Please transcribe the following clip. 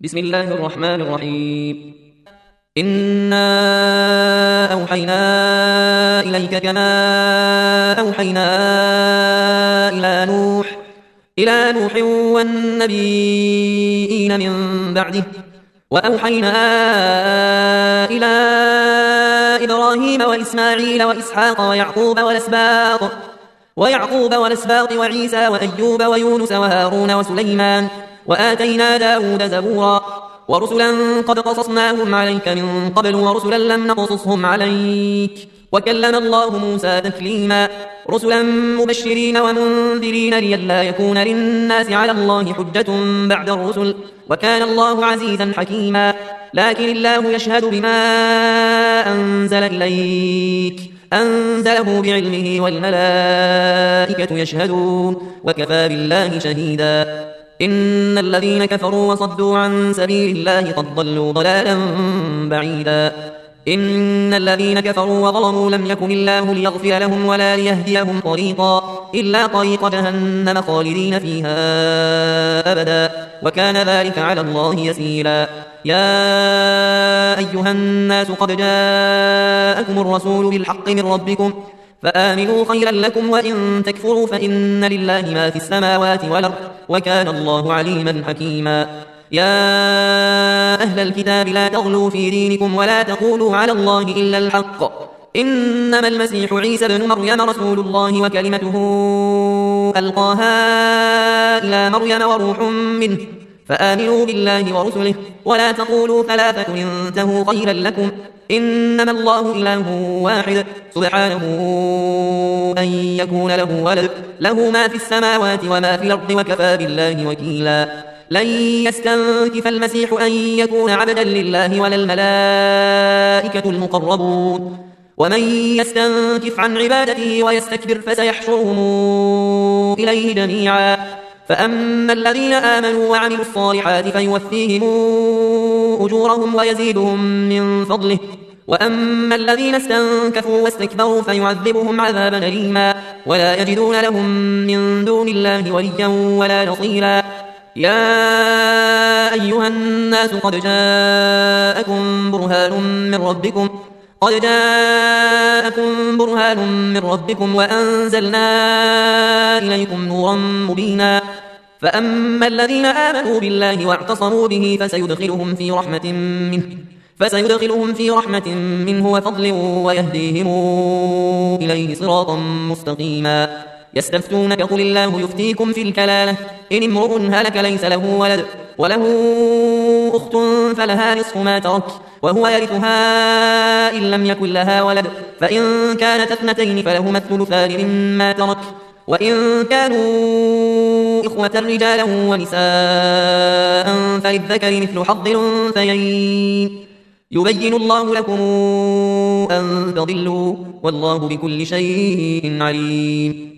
بسم الله الرحمن الرحيم. إنا أوحينا إليك كما أوحينا إلى نوح والنبيين من بعده، وأوحينا إلى إبراهيم وإسماعيل وإسحاق ويعقوب والأسباط وعيسى وأيوب ويونس وهارون وسليمان، وآتينا داود زبورا، ورسلا قد قصصناهم عليك من قبل ورسلا لم نقصصهم عليك، وكلم الله موسى تكليما، رسلا مبشرين ومنذرين لئلا يكون للناس على الله حجة بعد الرسل، وكان الله عزيزا حكيما. لكن الله يشهد بما أنزل إليك أنزله بعلمه والملائكة يشهدون وكفى بالله شهيدا. إن الذين كفروا وصدوا عن سبيل الله قد ضلوا ضلالا بعيدا. إن الذين كفروا وظلموا لم يكن الله ليغفر لهم ولا ليهديهم طريقا إلا طريق جهنم خالدين فيها أبدا، وكان ذلك على الله يسيرا. يا أيها الناس قد جاءكم الرسول بالحق من ربكم فآمنوا خيرا لكم، وإن تكفروا فإن لله ما في السماوات والأرض، وكان الله عليما حكيما. يا أهل الكتاب لا تغلوا في دينكم ولا تقولوا على الله إلا الحق، إنما المسيح عيسى بن مريم رسول الله وكلمته ألقاها إلى مريم وروح منه، فآمنوا بالله ورسله، ولا تقولوا ثلاثة انتهوا خيرا لكم، إنما الله إله واحد سبحانه أن يكون له ولد، له ما في السماوات وما في الأرض، وكفى بالله وكيلا. لن يستنكف المسيح أن يكون عبدا لله ولا الملائكة المقربون، ومن يستنكف عن عبادته ويستكبر فسيحشرهم إليه جميعا. فأما الذين آمنوا وعملوا الصالحات فيوفيهم أجورهم ويزيدهم من فضله، وأما الذين استنكفوا واستكبروا فيعذبهم عذابا أليما ولا يجدون لهم من دون الله وليا ولا نصيرا. يا أيها الناس قد جاءكم برهان من ربكم وأنزلنا إليكم نورا مبينا. فأما الذين آمنوا بالله واعتصموا به فسيدخلهم في رحمة منه وفضل ويهديهم إليه صراطا مستقيما. يستفتونك قل الله يفتيكم في الكلالة، إن امرؤ هلك ليس له ولد وله أخت فلها نصف ما ترك وهو يرثها إن لم يكن لها ولد، فإن كانت اثنتين فلهما الثلثان مما ترك، وإن كانوا إخوة رجالا ونساء فللذكر مثل حظ الأنثيين. يبين الله لكم أن تضلوا والله بكل شيء عليم.